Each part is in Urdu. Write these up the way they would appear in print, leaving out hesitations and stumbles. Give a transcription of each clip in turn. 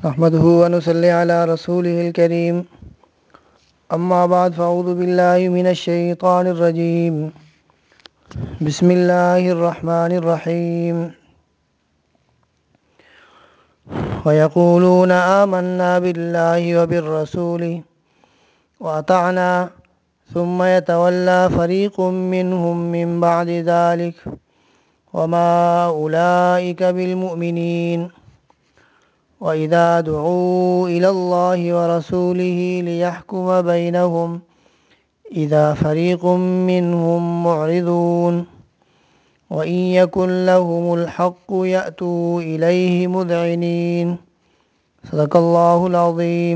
نحمده ونصلي على رسوله الكريم أما بعد فأعوذ بالله من الشيطان الرجيم بسم الله الرحمن الرحيم ويقولون آمنا بالله وبالرسول وأطعنا ثم يتولى فريق منهم من بعد ذلك وما أولئك بالمؤمنين وإذا دعوا إلى الله ورسوله ليحكم بينهم إذا فريق منهم معرضون وإن يكن لهم الحق يأتوا إليه مذعنين صدق الله العظيم۔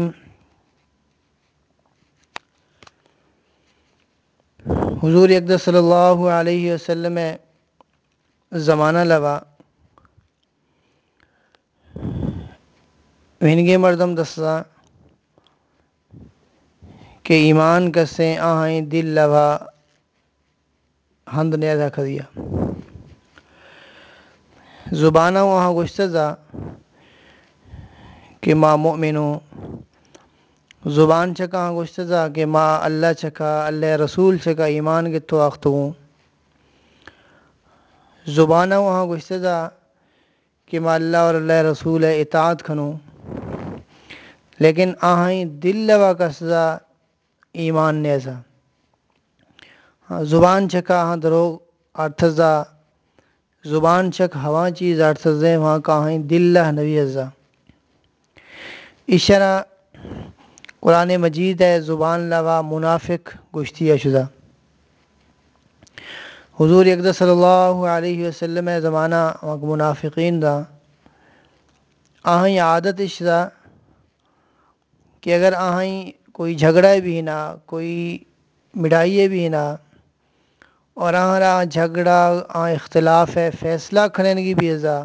حضور اقدس صلی اللہ علیہ وسلم زمانہ لوا وہنگے مردم دسا کہ ایمان کسیں آہیں دل لوا ہند نیدہ کھدیا زبانہ وہاں گشتزا کہ ما مؤمنو زبان چکا ہاں گشتزا کہ ما اللہ چکا اللہ رسول چکا ایمان گتو آختوں زبانہ وہاں گشتزا کہ ما اللہ اور اللہ رسول اطاعت کھنو لیکن آہیں دل لوا کسزا ایمان نیزا زبان چکا ہاں دروغ ارتھزا زبان چک ہوا چیز ارتھزے وہاں کاہیں دل لہ نبی ازا اشارہ قرآن مجید ہے زبان لوا منافق گشتی شدہ حضور اقدس صلی اللہ علیہ وسلم زمانہ منافقین دا آہیں عادت اشدا کہ اگر آہیں کوئی جھگڑا بھی نہ کوئی مڑائیے بھی نہ اور آہرا جھگڑا اختلاف ہے فیصلہ کھنینگی بھی ازا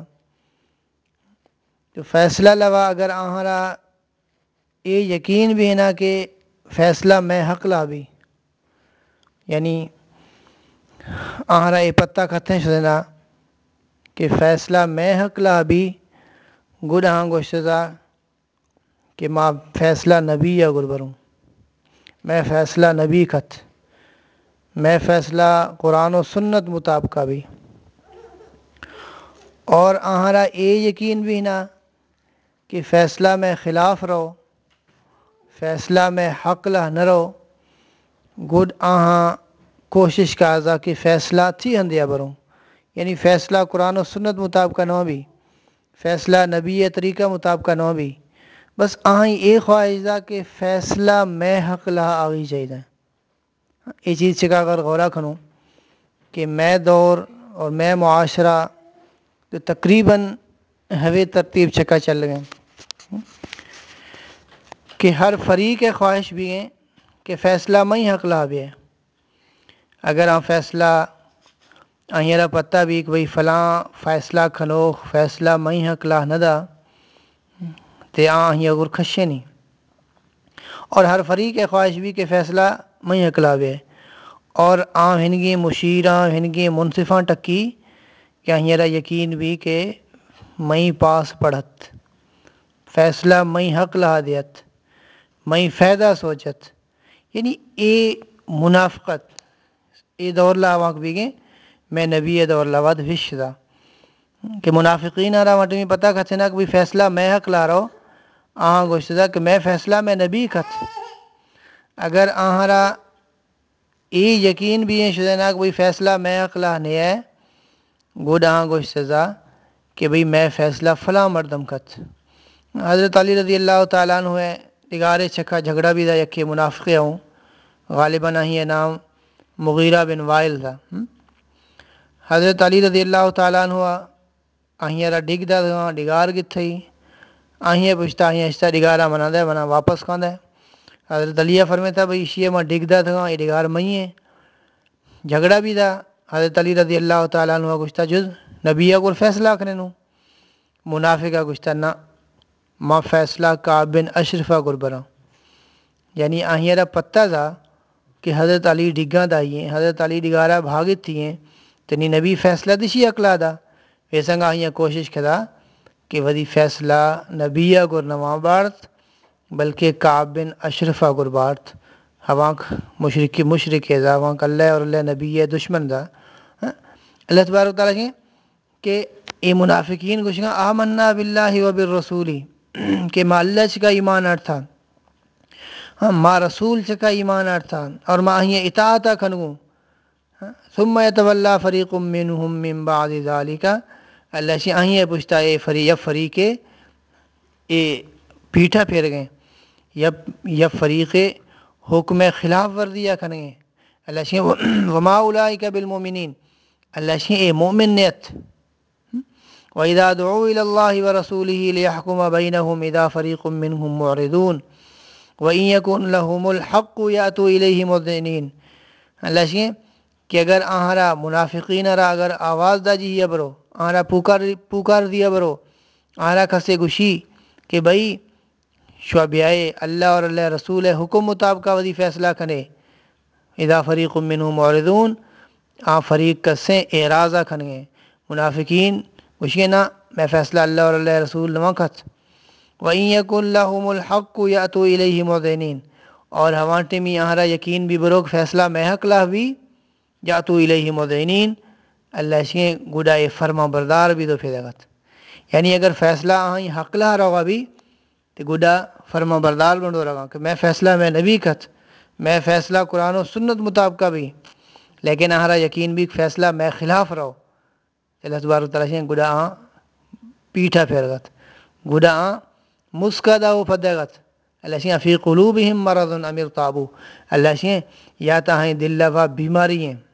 تو فیصلہ لوا اگر آہرا یہ یقین بھی ہے نا کہ فیصلہ میں حق لا بھی یعنی آہرا یہ پتہ کھتیں شدنا کہ فیصلہ میں حق لا بھی گڑ ہاں گوشتزا کہ ماں فیصلہ نبی یا گربروں میں فیصلہ نبی کھت میں فیصلہ قرآن و سنت مطابقہ بھی اور آہرا یہ یقین بھی نہ کہ فیصلہ میں خلاف رہو فیصلہ میں حق لہ نہ رہو گڈ آہاں کوشش کا ازا کہ فیصلہ تھی ہندیا بروں یعنی فیصلہ قرآن و سنت مطابقہ نہ بھی فیصلہ نبی طریقہ مطابقہ نہ بھی بس آہیں یہ خواہشہ کہ فیصلہ میں حق لہ آگی چاہیے یہ چیز چکا اگر غورہ کھنوں کہ میں دور اور میں معاشرہ تو تقریباً ہوے ترتیب چکا چل گئے کہ ہر فریق خواہش بھی ہیں کہ فیصلہ میں حق لا بھی ہے اگر ہم فیصلہ آہیرا پتہ بھی کہ بھئی فلاں فیصلہ کھنو فیصلہ میں حق لا نہ دا تے آہیں اگر کھشے نہیں اور ہر فریق خواہش بھی کہ فیصلہ میں حق لا بھی ہے اور ہنگی مشیرہ ہنگی منصفاں ٹکی کہ آہیرا یقین بھی کہ میں پاس پڑھت فیصلہ میں حق لا دیت میں فائدہ سوچت یعنی اے منافقت اے دور لاواک بھی گئے میں نبی دور لاواد وش دا کہ منافقین آرہا وہاں تمہیں پتہ کھتنا کہ فیصلہ میں حق لا رہا ہو آہاں گوشت دا کہ میں فیصلہ میں نبی کھت اگر آہارا ای یقین بھی ہے شدنا کہ فیصلہ میں حق لا نہیں ہے گوڑ آہاں گوشت دا کہ بھئی میں فیصلہ فلاں مردم کھت حضرت علی رضی اللہ تعالیٰ عنہ ہے نگارے چکھا جھگڑا بھی دا یکی منافقے ہوں غالباً ہی نام مغیرہ بن وائل تھا حضرت علی رضی اللہ تعالیٰ عنہ آہیارا ڈگ دا تھا ڈگار گت تھی آہیے پوچھتا آہیے اشتا ڈگارہ منا دے منا واپس کھان دے حضرت علیہ فرمیتا بھئی شیئے ماں ڈگ دا تھا یہ ڈگار میں ہے جھگڑا بھی دا حضرت علی رضی اللہ تعالیٰ عنہ گوشتا جز نبی کو فیصلہ کرنے نو منافقہ گوشتا نا ما فیصلہ کعب بن اشرفہ گربرا یعنی آہیارا پتہ دا کہ حضرت علی ڈگاں دائیے حضرت علی ڈگارہ بھاگت تھی ہیں تنی نبی فیصلہ دشی اقلا دا ویسنگا آہیاں کوشش کھدا کہ ودی فیصلہ نبیہ گر نواں بارت بلکہ کعب بن اشرفہ گر بارت ہوانک مشرک دا وانک اللہ اور اللہ نبی دشمن دا اللہ تبارک تعالیٰ کہ اے منافقین گوشگا آمنا باللہ و بالرسولی کہ ما اللہ چکا ایمان ارتھا ما رسول چکا ایمان ارتھا اور ما ہی اطاعتا کھنگو ثم یتولا فریق منہم من بعد ذالک اللہ سے آئیں پوچھتا اے فریق اے پیٹھا پھیر گئے یا فریق حکم خلاف ورزیہ کھنگے اللہ سے وما اولئک بالمؤمنین اللہ سے اے مومن نیت وَإِذَا دُعُوا إِلَى اللَّهِ وَرَسُولِهِ لِيَحْكُمَ بَيْنَهُمْ إِذَا فَرِيقٌ مِّنْهُمْ مُعْرِضُونَ وَإِن يَكُنْ لَهُمُ الْحَقُّ يَأْتُوا إِلَيْهِ مُذْعِنِينَ اللہ سے کہ اگر آہرا منافقین را اگر آواز دا جی برو آہرا پکار دیا برو آہرا کسے گوشی کہ بھئی شعبیائے اللہ اور اللہ رسول حکم مطابقہ ودی فیصلہ کنے اذا فریق منہم معرضون فریق کسے اعراضہ کھنگے منافقین گوشی نا میں فیصلہ اللہ اور اللہ رسول نہ کھت وَإِن يَكُنْ لَهُمُ الْحَقُّ يَأْتُوا إِلَيْهِ مُذْعِنِينَ اور ہوانٹے میں آہرا یقین بھی بروک فیصلہ میں حق لاہ بھی یاتو الیہ مذعنین اللہ سے گڈائے فرما بردار بھی دو پھیدگت یعنی اگر فیصلہ آئیں حق لا رہا بھی تو گڈا فرما بردار بندو رہا کہ میں فیصلہ میں نبی کت میں فیصلہ قرآن و سنت مطابقہ بھی لیکن آہرا یقین بھی فیصلہ میں خلاف رہو اللہ تبارک تعالیٰ سے گڈا پیٹھا پھیرگت گڈا مسکدہ و پدگت اللہ سے فی قلوبہم مرض ام ارتابوا اللہ سے یا تاہیں دل لوا بیماری ہیں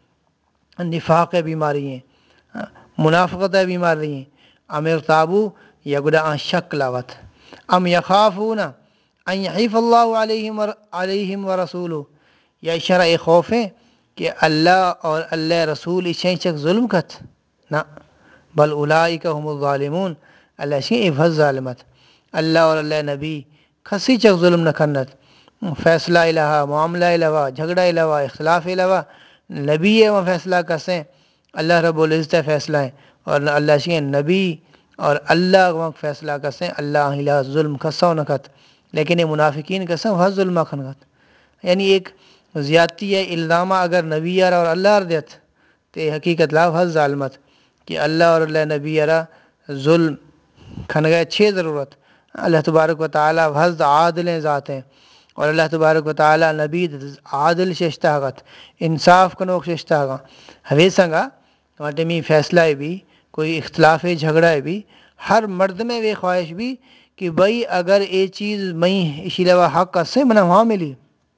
نفاق بیماری ہیں منافقت بیماری ہیں ام ارتابوا یا گڈا شک لاوت ام یخافون ان یحیف اللہ علیہم ورسولہ یا اشارہ خوف ہے کہ اللہ اور اللہ رسول اشیں چک ظلم کت نا بل اولئک هم الظالمون اللہ سے افض ظالمت اللہ اور اللہ نبی کسی چک ظلم نہ کنت فیصلہ الہا معاملہ الہا جھگڑا الہا اختلاف الہا نبی ہے وہ فیصلہ کسیں اللہ رب العزت فیصلہ ہے اور اللہ سے نبی اور اللہ وہ فیصلہ کسیں اللہ الہ ظلم کسو نہ کت لیکن یہ منافقین کسیں وہ ظلم کھنگت یعنی ایک زیادتی ہے الزامہ اگر نبی یارا اور اللہ دیت تو حقیقت لا حض ظالمت کہ اللہ اور اللہ نبی یارا ظلم کھنگا چھ ضرورت اللہ تبارک و تعالی حض عادل ذات ہیں اور اللہ تبارک و تعالی نبی عادل ششتاغت انصاف کنوک ششتاغا ہوے سنگا ہمارے میں فیصلہ ہے بھی کوئی اختلاف ہے جھگڑا ہے بھی ہر مرد میں وہ خواہش بھی کہ بھئی اگر یہ چیز میں اسی لوا حق سے منہ وہاں ملی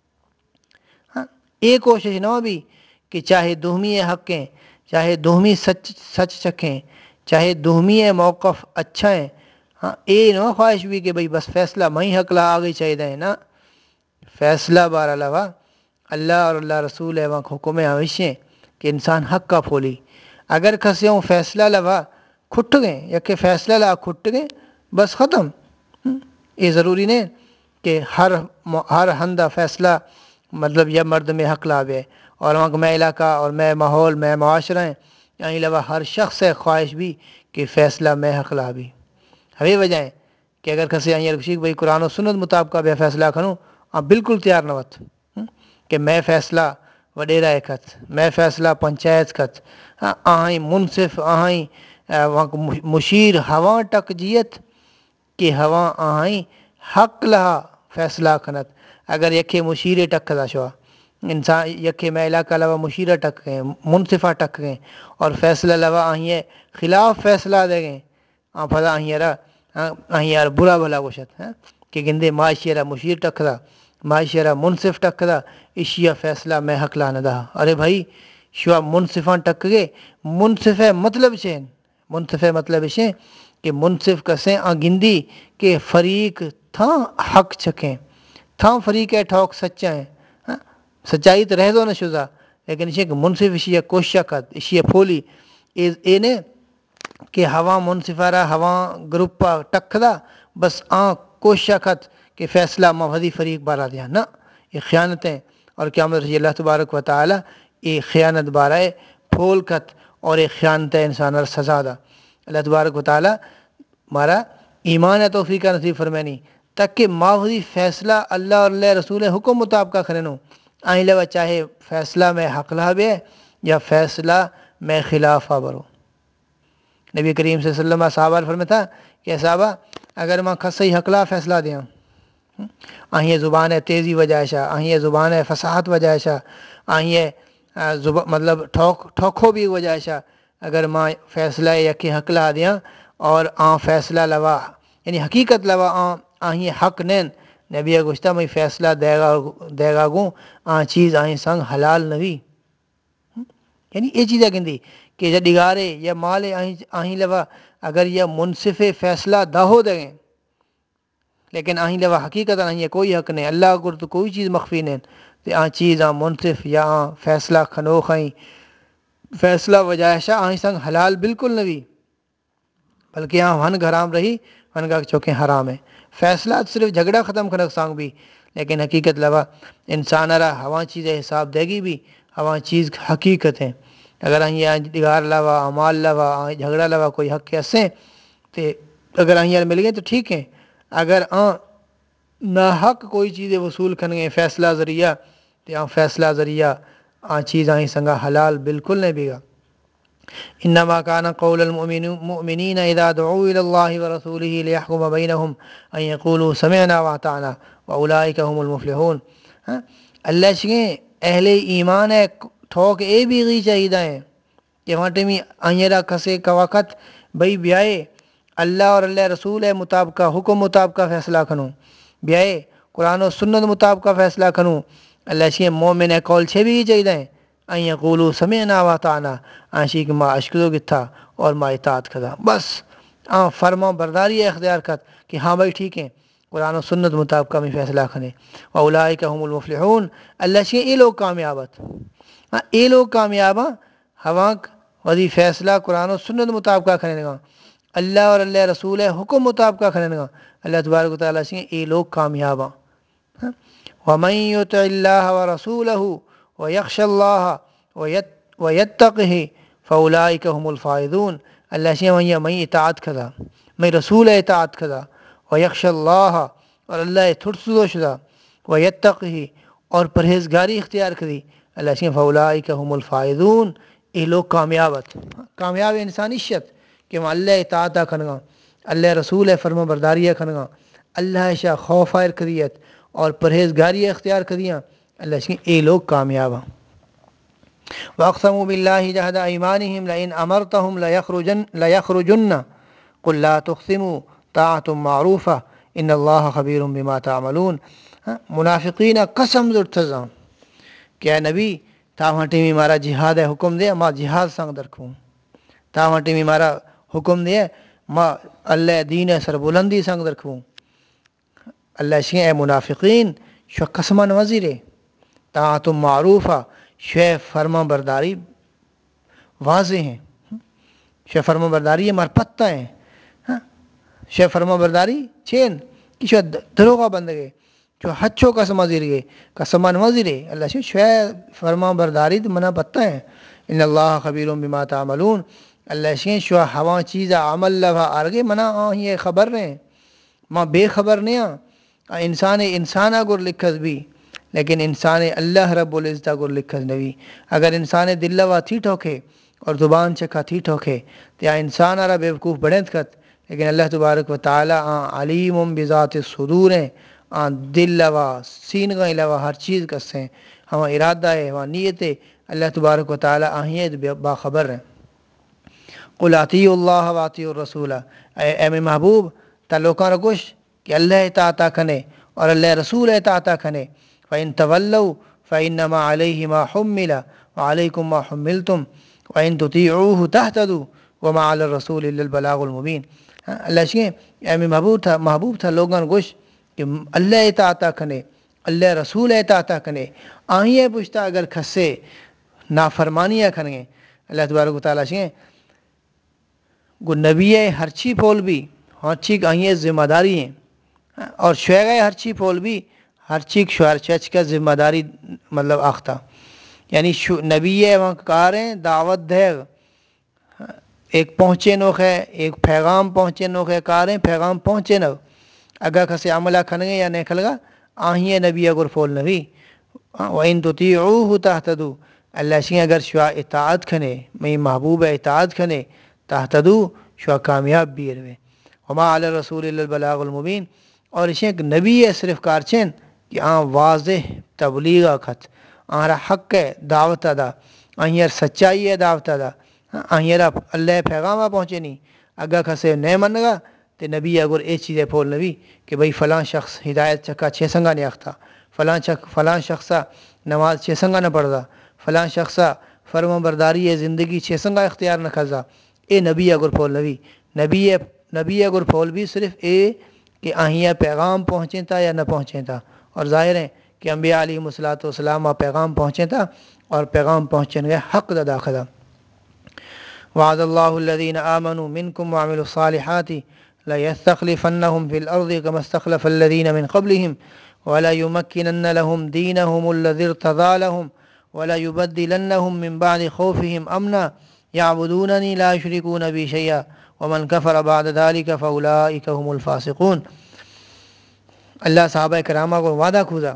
ایک کوشش نہ ہو بھی کہ چاہے دوہمی حقیں چاہے دوہمی سچ چکھیں چاہے دوہمی موقف اچھا ہیں اے نہ خواہش بھی کہ بھئی بس فیصلہ میں حق لا آگے چاہیے دیں نا فیصلہ بار علاوہ اللہ اور اللہ رسول ہے وہاں حکم آوشیں کہ انسان حق کا پھولی اگر کسیوں فیصلہ لوا کھٹ گئے یا کہ فیصلہ لا کھٹ گئے بس ختم یہ ضروری نہیں کہ ہر ہندہ فیصلہ مطلب یہ مرد میں حق لاوے اور وہاں میں علاقہ اور میں ماحول میں معاشرہ ہیں یہیں لوا ہر شخص ہے خواہش بھی کہ فیصلہ میں حق لا بھی ہوئی وجہ ہے کہ اگر کسی آئیں رکشی بھائی قرآن و سنت مطابقہ بے فیصلہ کروں آپ بالکل تیار نہ وت کہ میں فیصلہ وڈیرہ کت میں فیصلہ پنچایت کت آہیں منصف آہیں مشیر ہواں ٹک جیت کہ ہواں آہیں حق لہا فیصلہ کنت اگر یکھے مشیرے ٹک دا شوا انسان یکھے میں علاقہ لوا مشیرہ ٹک گئے منصفہ ٹک گئے اور فیصلہ لوا آہیں خلاف فیصلہ دے گئے پھدا آہیں یار برا بھلا گوشت کہ گندے معاشیرہ مشیر ٹک دا معاشیرہ منصف ٹک دا اشیاء فیصلہ میں حق لا نہ دا ارے بھائی شوا منصفاں ٹک گئے منصف مطلب چین منصف مطلب شیں کہ منصف کسیں گندی کہ فریق تھاں حق چکیں تھاں فریق ہے ٹھوک سچا ہیں سچائی تو رہ دو نہ شزا لیکن اسے کہ منصف اشیاء کوشش کت اشیاء پھولی اے نے کہ ہوا منصفارہ ہوا گروپا ٹک دا بس کوشش کت کہ فیصلہ مبہدی فریق بارا دیا نا یہ خیانتیں اور قیامت رضی اللہ تبارک و تعالی یہ خیانت بارائے پھول کت اور یہ خیانتیں انسان اور سزا دا اللہ تبارک و تعالی مارا ایمان ہے توفیق نصیب فرمانی تک کہ ماحولی فیصلہ اللہ اور اللہ رسول حکم مطابقہ کرنو آئیں لوا چاہے فیصلہ میں حق لا بے یا فیصلہ میں خلاف برو. نبی کریم صلی اللہ علیہ وسلم صحابہ فرماتا کہ صحابہ اگر میں خصی حقلا فیصلہ دیاں آہیں زبان ہے تیزی وجہ شا آہیں زبان ہے فصاحت وجہ شا آہیں مطلب ٹھوکو بھی وجہ شا اگر ماں فیصلہ یکی حقلا دیاں اور فیصلہ لوا یعنی حقیقت لوا آہیں حق نین نبی گوشتا میں فیصلہ دے گا گوں چیز آہیں سنگ حلال نبی یعنی یہ چیزیں کہندی کہ جب ڈگارے یا مالے آہیں لوا اگر یہ منصف فیصلہ دہو دیں لیکن آہیں لوا حقیقت آہیں کوئی حق نہیں اللہ کو تو کوئی چیز مخفی نہیں تو چیز منصف یا فیصلہ خنوخ آئیں فیصلہ وجائشہ آہیں سنگ حلال بالکل نبی بلکہ ون گھرام رہی ون گا چوکیں حرام ہے فیصلہ صرف جھگڑا ختم کرک سانگ بھی لیکن حقیقت لوا انسان رہا ہوا چیزیں حساب دے گی بھی ہوا چیز حقیقت ہے اگر آہیں دگار لوا مال لوا جھگڑا لوا کوئی حق کے اسیں تو اگر آہیں مل گئے تو ٹھیک ہے اگر ناحق کوئی چیزیں وصول کرنگے فیصلہ ذریعہ تو فیصلہ ذریعہ چیز آہیں سنگا حلال بالکل نہیں بھی گا. انما كان قول المؤمنين اذا دعوا الى الله ورسوله ليحكم بينهم ان يقولوا سمعنا واطعنا واولئك هم المفلحون. اللہ شکیں اہل ایمان ہے ٹھوک اے بھی غی چاہیدہ ہیں کہ وہاں میں آئیرہ کسے کا وقت بھئی بیائے اللہ اور اللہ رسول ہے مطابقہ حکم مطابقہ فیصلہ کنوں بیائے قرآن و سنت مطابقہ فیصلہ کنوں اللہ شکیں مومن ہے کول چھے بھی چاہیدہ ہیں ان یقولوا سمعنا واطعنا آنشی کہ ما اشکدو گتھا اور ما اطاعت کھدا بس فرما برداری اختیار کت کہ ہاں بھائی ٹھیک ہے قرآن و سنت مطابقہ میں فیصلہ کھنے واولئک هم المفلحون. اللہ شکیں یہ لوگ کامیابت یہ لوگ کامیاب ہوا وزی فیصلہ قرآن و سنت مطابقہ کھنے گا اللہ اور اللہ رسول حکم مطابقہ کھنے گا اللہ تبارک و تعالیٰ سے یہ لوگ کامیاب ہیں. وَمَن يُطِعِ اللَّهَ وَرَسُولَهُ وَيَخْشَ اللَّهَ وَيَتَّقْهِ فَأُولَئِكَ هُمُ الْفَائِزُونَ. اللہ سے میں اطاعت کھدا میں رسول اطاعت کھدا وَيَخْشَ اللَّهَ اور اللہ تھرسدو شدا وَيَتَّقْهِ اور پرہیزگاری اختیار کری اللہ سے فَأُولَئِكَ هُمُ الْفَائِزُونَ. یہ لوگ کامیابت کامیاب انسانیت کہ وہ اللہ اطاعت کھنگا اللہ رسول فرما برداری کھنگا اللہ شاہ خوف کریت اور پرہیزگاری اختیار کریاں اللہ سے یہ لوگ کامیاب ہیں. وَأَقْسَمُوا بِاللَّهِ جَهْدَ أَيْمَانِهِمْ لَئِنْ أَمَرْتَهُمْ لَيَخْرُجُنَّ قُل لَّا تُقْسِمُوا طَاعَةٌ مَّعْرُوفَةٌ إِنَّ اللَّهَ خَبِيرٌ بِمَا تَعْمَلُونَ. منافقین قسم زرتزاں کہ اے نبی تا ہنٹی میں مارا جہاد ہے حکم دے ما جہاد سنگ درکھوں تا ہنٹی میں مارا حکم دے ما اللہ دین سر بلندی سنگ درکھوں اللہ شیں اے منافقین شو قسمان وزیرے طاعت معروفہ شے فرما برداری واضح ہیں شے فرما برداری مار پتہ ہیں شے فرما برداری چین کہ شو دروغہ بند گئے جو ہچو قسم وزیر گئے قسمان وزیرے اللہ شے فرما برداری منا پتہ ہیں ان اللہ خبیر بما تعملون. اللہ شیں شو ہوا چیزہ عمل لفا آرگے منا یہ خبر رہیں ماں بے خبر نہیں انسان اگر لکھت بھی لیکن انسان اللہ رب العزت اگر لکھت نبی اگر انسان دل لوا تھی ٹھوکے اور زبان چکا تھی ٹھوکے تو یا انسان آرہ بے وقوف بڑھت کت لیکن اللہ تبارک و تعالیٰ علیم بذات الصدور ہیں دل لوا سین گئیں لوا ہر چیز کسیں ہما ارادہ ہے ہما نیت ہے اللہ تبارک و تعالیٰ آہیت باخبر ہیں. قُلْ اطیعوا اللَّهَ وَاطِیعُوا الرَّسُولَ. اے میں محبوب تا لوکاں رکوش کہ اللہ اطاعت کھنے اور اللہ رسول اطاعت کھنے فَإِن تَوَلَّوْا فَإِنَّمَا عَلَيْهِ مَا حُمِّلَ وَعَلَيْكُمْ مَا حُمِّلْتُمْ وَإِن تُطِيعُوهُ تَهْتَدُوا وَمَا عَلَى الرَّسُولِ إِلَّا الْبَلَاغُ الْمُبِينُ. اللہ شکیں اے میں محبوب تھا لوگاں گوش کہ اللہ اطاعت کھنے اللہ رسول اطاعت کھنے آئیں پوچھتا اگر کھسے نافرمانیاں کھنگیں اللہ تبارک و تعالیٰ شکیں گو نبی ہر چی پھول بھی ہر چیک آئیں ذمہ داری ہیں اور شویگہ ہر چی پھول بھی ہر چیک شوہر چچ کا ذمہ داری مطلب آختہ یعنی نبی وہاں کار ہیں دعوت دے ایک پہنچے نوخ ہے، ایک پیغام پہنچے نوخ ہے کاریں پیغام پہنچے نو اگا کھسے عملہ کھنگے یا نہیں کھلگا آہیے نبی اگر فول نبی وَإِن تُطِيعُوهُ تَهْتَدُوا اللہ شیں اگر شوا اطاعت کھنے میں محبوب اطاعت کھنے تَهْتَدُوا شوا کامیاب بیر میں وما علی الرسول الا البلاغ المبین اور اسے ایک نبی ہے صرف کارچین کہ واضح تبلیغ خط آہرا حق ہے دعوت ادا آہیر سچائی ہے دعوت ادا آہیرا اللہ پیغامہ پہنچے نہیں اگا کھسے نہیں منگا تو نبی اگر اے چیزیں پھول نبی کہ بھئی فلاں شخص ہدایت چکا چھ سنگا نہیں اختا فلاں شخصہ نماز چھ سنگا نہ پڑھدا فلاں شخصہ فرما برداری زندگی چھ سنگا اختیار نہ کھزا اے نبی اگر پھول نبی اگر پھول بھی صرف اے کہ آہیاں پیغام پہنچیں تھا یا نہ پہنچیں تھا اور ظاہر ہے کہ انبیاء علیہ الصلوۃ والسلام پیغام پہنچیں تھا اور پیغام پہنچنے گئے حق دا داخلہ وعد اللہ الذین آمنوا منکم وعملوا الصالحات لَيَسْتَخْلِفَنَّهُمْ فِي الْأَرْضِ كَمَا اسْتَخْلَفَ الَّذِينَ مِنْ قَبْلِهِمْ وَلَيُمَكِّنَنَّ لَهُمْ دِينَهُمُ الَّذِي ارْتَضَىٰ لَهُمْ وَلَيُبَدِّلَنَّهُم مِّن بَعْدِ خَوْفِهِمْ أَمْنًا يَعْبُدُونَنِي لَا يُشْرِكُونَ بِي شَيْئًا وَمَنْ كَفَرَ بَعْدَ ذَلِكَ فَأُولَٰئِكَ هُمُ الْفَاسِقُونَ اللہ صحابہ کرامہ کو وعدہ کھوزا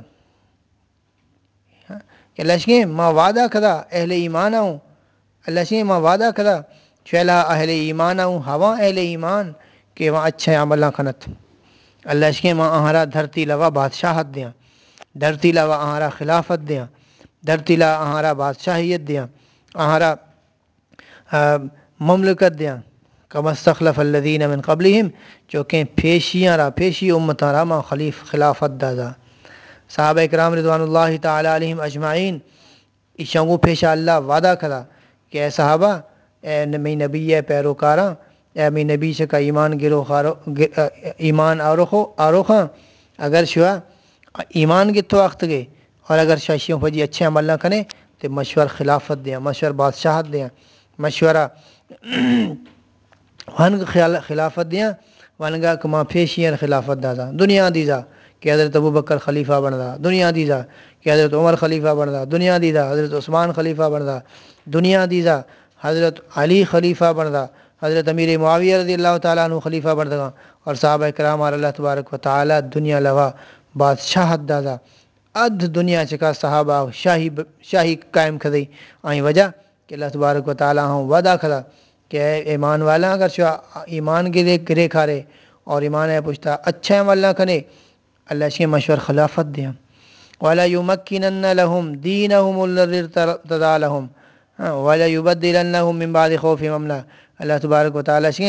کہ لشکیں ما وعدہ کھدا اہل ایمان ہوں اللہ سے ما وعدہ کھدا چلا اہل ایمان ہوں ہوا اہل ایمان کہ وہاں اچھے عملہ کھنت اللہ شکے ماں آہرا دھرتی لوا بادشاہت دیاں دھرتی لوا آہرا خلافت دیاں دھرتی لا آہرا بادشاہیت دیاں آہرا مملکت دیاں کما استخلف الذین من قبلہم چونکہ پیشی امتاں را ما خلافت دادا صحابہ اکرام رضوان اللہ تعالی علیہم اجمعین اشانگو پیشا اللہ وعدہ کھدا کہ اے صحابہ اے نبی پیروکاراں اے می نبی سے کا ایمان ایمان آروخاں اگر شوا ایمان کی تو وقت گئے اور اگر شاشیوں پر جی اچھے عمل نہ کریں تو مشور خلافت دیں مشور بادشاہت دیں مشورہ ونگ خلافت دیں ونگا کما پیشین خلافت دادا دنیا دیزا کہ حضرت ابوبکر خلیفہ بندا دنیا دیزا کہ حضرت عمر خلیفہ بندا دنیا دیزا حضرت عثمان خلیفہ بندا دنیا دیزا حضرت علی خلیفہ بندا حضرت امیر معاویہ رضی اللہ تعالیٰ عنہ خلیفہ بردگاں اور صحابہ کرام اللہ تبارک و تعالیٰ دنیا لوا بادشاہت دادا دنیا چکا صحابہ شاہی قائم کھدئی آئیں وجہ کہ اللہ تبارک و تعالیٰ ہوں وعدہ کھدا کہ اے ایمان والا اگر شاہ ایمان گرے کھارے اور ایمان ہے پوچھتا اچھا عمل نہ کھنے اللہ شی مشور خلافت دیں وَلَيُمَكِّنَنَّ لَهُمْ دِينَهُمُ الَّذِي ارْتَضَىٰ لَهُمْ وَلَيُبَدِّلَنَّهُم مِّن بَعْدِ خَوْفِهِمْ أَمْنًا اللہ تبارک و تعالیٰ سے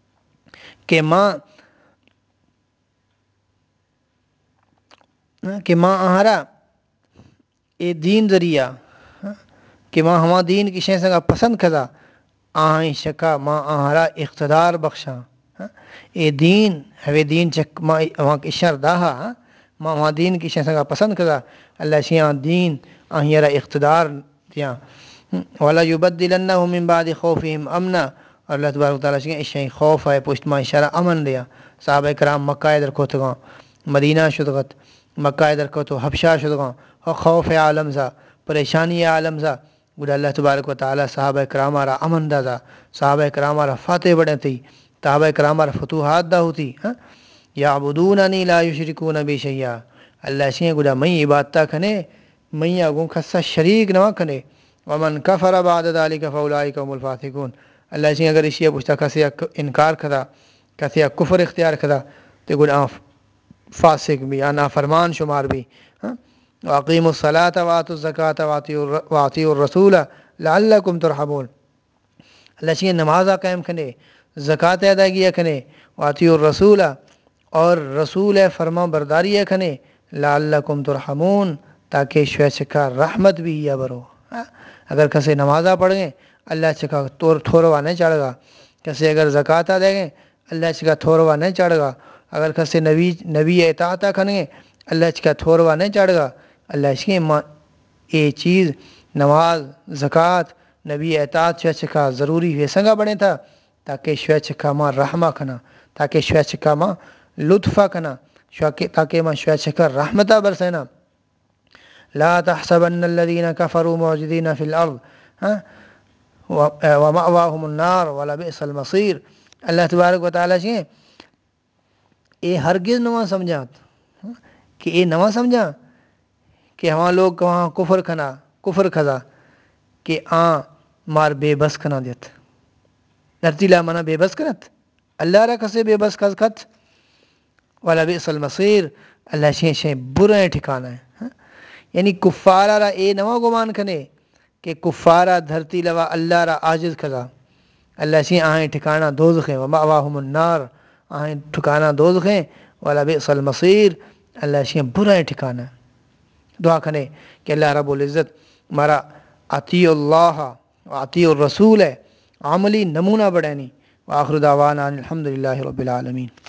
کہ ماں آہرا اے دین ذریعہ کہ ماں ہما دین کی شے سنگا پسند کھدا آہیں شکا ماں آہرا اقتدار بخشاں اے دین ہوے دین چک ماں وہاں کی شر داہا ماں وہاں دین کی شے سنگا پسند کھدا اللہ شیاں دین آہیرا اقتدار دیاں وَلَا يُبَدِّلَنَّهُم مِّن بَعْدِ خَوْفِهِمْ أَمْنًا اور اللہ تبارک و تعالیٰ سے شیء خوف ہے پشت ماں اشارہ امن دیا صحابہ کرام مکہ در کوتگاں مدینہ شدغت مکہ در کوتو حبشہ شدغاں خوف عالم زا پریشانی عالم زا گوڑا اللہ تبارک و تعالیٰ صحابہ کرام را امن دا صحابہ کرام را فاتح بڑھیں تھی صحابہ کرام را فتوحات دا ہوتی یعبدوننی لا یشرکون بی شیئا اللہ سے گوڑا میں عبادتہ کھنے میں اگوں خصہ شریک نہ کھنے ومن کفر بعد ذلك فاولئک هم الفاسقون اللہ سے اگر اسی پوچھتا کسی انکار کھدا کسی کفر اختیار کھدا تو گوڑا فاسق بھی یا نافرمان شمار بھی واقیموا الصلاة وآتوا الزکاة واطیعوا الرسول لعلکم ترحمون اللہ سے نمازہ قائم کھنے زکوٰۃ ادا کیا کھنے واطیعوا الرسول اور رسول فرما برداری کھنے لعلکم ترحمون تاکہ شوہ چکا رحمت بھی یا برو اگر کسی نمازہ پڑھیں اللہ چکا تھوروا نہیں چڑھ گا کسی اگر زکوٰۃ دے گئے اللہ چکا تھوروا نہیں چڑھ گا اگر کسی نبی اطاعت کھنگے اللہ چکا تھوروا نہیں چڑھ گا اللہ چکے یہ چیز نماز زکوٰۃ نبی اطاعت شوہ چکا ضروری ہے سنگا بنے تھا تاکہ شوہ چکا ماں رحمہ کھنا تاکہ شوہ چکا ماں لطفہ کھنا تاکہ ماں شوہ چکا رحمتہ برسینا لا تحسبن الذين كفروا معجزين في الارض ومأواہم النار ولبئس المصیر۔ اللہ تبارک و تعالیٰ چھیں اے ہرگز نواں سمجھات کہ اے نواں سمجھا کہ ہماں لوگ وہاں کفر کھزا کہ مار بے بس کھنا دیت نرتیلا منا بے بس کنت اللہ را کسے بے بس کھز کھت ولبئس المصیر اللہ شیں برے ٹھکانہ ہے۔ یعنی کفارہ را اے نواں گمان کھنے کہ کفارہ دھرتی لوا اللہ را عاجز کھزا اللہ شیں آہیں ٹھکانہ دوزخیں ومأواہم النار آہیں ٹھکانہ دوزخیں ولبئس المصیر اللہ شیں برے ٹھکانہ۔ دعا کھنے کہ اللہ رب العزت مارا اطیع اللہ و اطیع الرسول ہے عملی نمونہ بڑھینی۔ وآخر دعوانا الحمدللہ رب العالمین۔